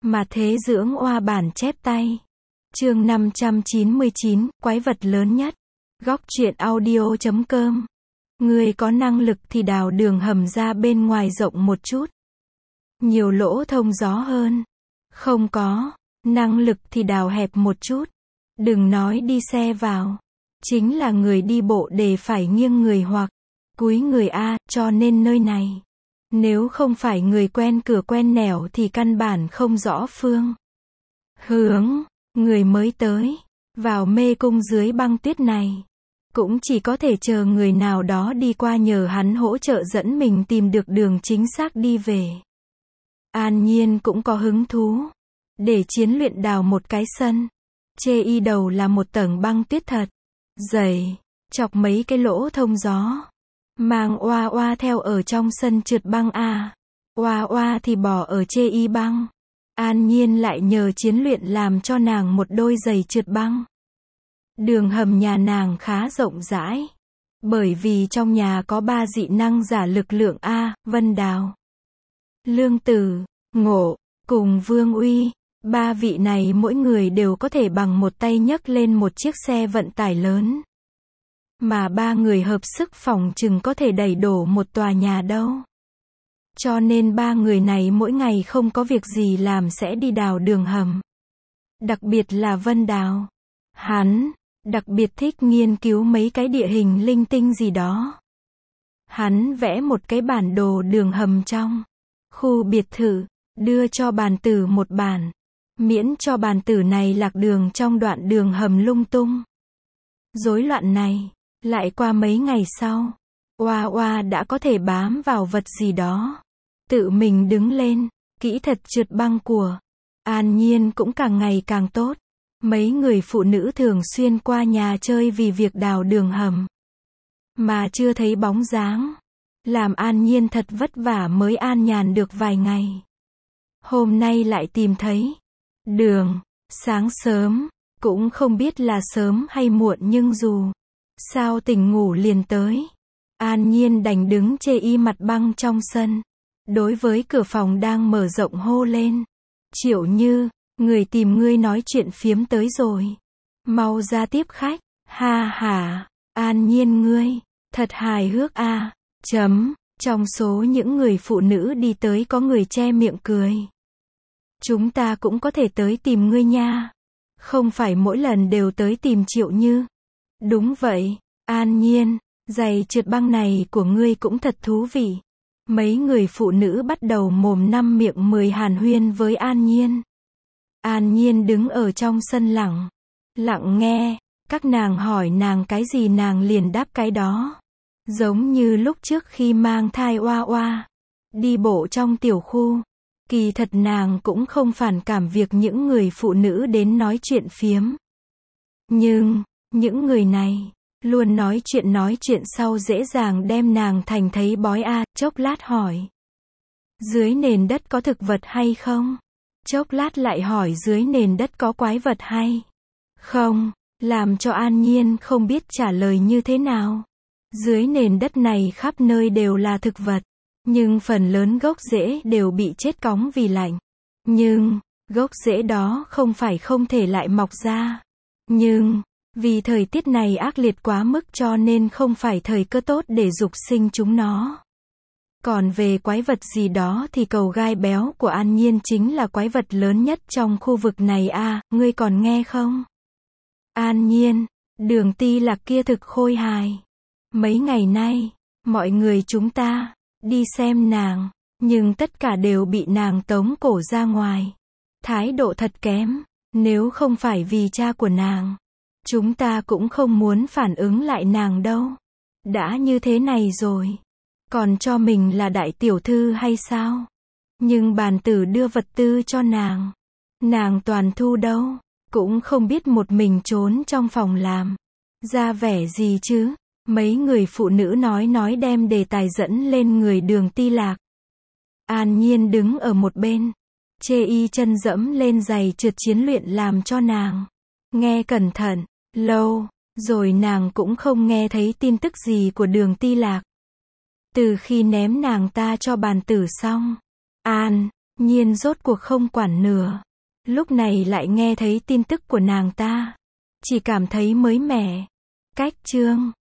Mà thế dưỡng oa bản chép tay. Chương 599, quái vật lớn nhất. Góc truyện audio.com. Người có năng lực thì đào đường hầm ra bên ngoài rộng một chút. Nhiều lỗ thông gió hơn. Không có năng lực thì đào hẹp một chút. Đừng nói đi xe vào. Chính là người đi bộ để phải nghiêng người hoặc cúi người cho nên nơi này. Nếu không phải người quen cửa quen nẻo thì căn bản không rõ phương hướng. Người mới tới vào mê cung dưới băng tuyết này. Cũng chỉ có thể chờ người nào đó đi qua nhờ hắn hỗ trợ dẫn mình tìm được đường chính xác đi về. An Nhiên cũng có hứng thú. Để chiến luyện đào một cái sân. Chê y đầu là một tầng băng tuyết thật dày. Chọc mấy cái lỗ thông gió. Mang oa oa theo ở trong sân trượt băng oa oa thì bỏ ở chê y băng. An Nhiên lại nhờ chiến luyện làm cho nàng một đôi giày trượt băng. Đường hầm nhà nàng khá rộng rãi. Bởi vì trong nhà có 3 dị năng giả lực lượng Vân Đào, Lương Tử, Ngộ, cùng Vương Uy. 3 vị này mỗi người đều có thể bằng một tay nhấc lên một chiếc xe vận tải lớn. Mà 3 người hợp sức phòng chừng có thể đẩy đổ một tòa nhà đâu. Cho nên 3 người này mỗi ngày không có việc gì làm sẽ đi đào đường hầm. Đặc biệt là Vân Đào. Hắn đặc biệt thích nghiên cứu mấy cái địa hình linh tinh gì đó. Hắn vẽ một cái bản đồ đường hầm trong khu biệt thự, đưa cho bàn tử một bản, miễn cho bàn tử này lạc đường trong đoạn đường hầm lung tung. Rối loạn này, lại qua mấy ngày sau, oa oa đã có thể bám vào vật gì đó. Tự mình đứng lên, kỹ thuật trượt băng của An Nhiên cũng càng ngày càng tốt. Mấy người phụ nữ thường xuyên qua nhà chơi vì việc đào đường hầm. Mà chưa thấy bóng dáng. Làm An Nhiên thật vất vả mới an nhàn được vài ngày. Hôm nay lại tìm thấy đường. Sáng sớm, cũng không biết là sớm hay muộn nhưng dù sao tỉnh ngủ liền tới. An Nhiên đành đứng chê y mặt băng trong sân. Đối với cửa phòng đang mở rộng hô lên. Triệu Như, người tìm ngươi nói chuyện phiếm tới rồi. Mau ra tiếp khách. Ha ha, An Nhiên ngươi, thật hài hước Trong số những người phụ nữ đi tới có người che miệng cười. Chúng ta cũng có thể tới tìm ngươi nha. Không phải mỗi lần đều tới tìm Triệu Như. Đúng vậy, An Nhiên, giày trượt băng này của ngươi cũng thật thú vị. Mấy người phụ nữ bắt đầu mồm năm miệng mười hàn huyên với An Nhiên. An Nhiên đứng ở trong sân lặng nghe, các nàng hỏi nàng cái gì nàng liền đáp cái đó. Giống như lúc trước khi mang thai oa oa, đi bộ trong tiểu khu. Kỳ thật nàng cũng không phản cảm việc những người phụ nữ đến nói chuyện phiếm. Nhưng, những người này, luôn nói chuyện sau dễ dàng đem nàng thành thấy bói chốc lát hỏi. Dưới nền đất có thực vật hay không? Chốc lát lại hỏi dưới nền đất có quái vật hay không? Làm cho An Nhiên không biết trả lời như thế nào. Dưới nền đất này khắp nơi đều là thực vật. Nhưng phần lớn gốc rễ đều bị chết cóng vì lạnh. Nhưng, gốc rễ đó không phải không thể lại mọc ra. Nhưng, vì thời tiết này ác liệt quá mức cho nên không phải thời cơ tốt để dục sinh chúng nó. Còn về quái vật gì đó thì cầu gai béo của An Nhiên chính là quái vật lớn nhất trong khu vực này ngươi còn nghe không? An Nhiên, Đường Ti Lạc kia thực khôi hài. Mấy ngày nay, mọi người chúng ta đi xem nàng, nhưng tất cả đều bị nàng tống cổ ra ngoài. Thái độ thật kém, nếu không phải vì cha của nàng, chúng ta cũng không muốn phản ứng lại nàng đâu. Đã như thế này rồi, còn cho mình là đại tiểu thư hay sao? Nhưng bàn tử đưa vật tư cho nàng toàn thu đâu, cũng không biết một mình trốn trong phòng làm ra vẻ gì chứ. Mấy người phụ nữ nói đem đề tài dẫn lên người Đường Ti Lạc. An Nhiên đứng ở một bên, chê y chân dẫm lên giày trượt chiến luyện làm cho nàng nghe cẩn thận. Lâu rồi nàng cũng không nghe thấy tin tức gì của Đường Ti Lạc. Từ khi ném nàng ta cho bàn tử xong, An Nhiên rốt cuộc không quản nữa. Lúc này lại nghe thấy tin tức của nàng ta. Chỉ cảm thấy mới mẻ. Cách chương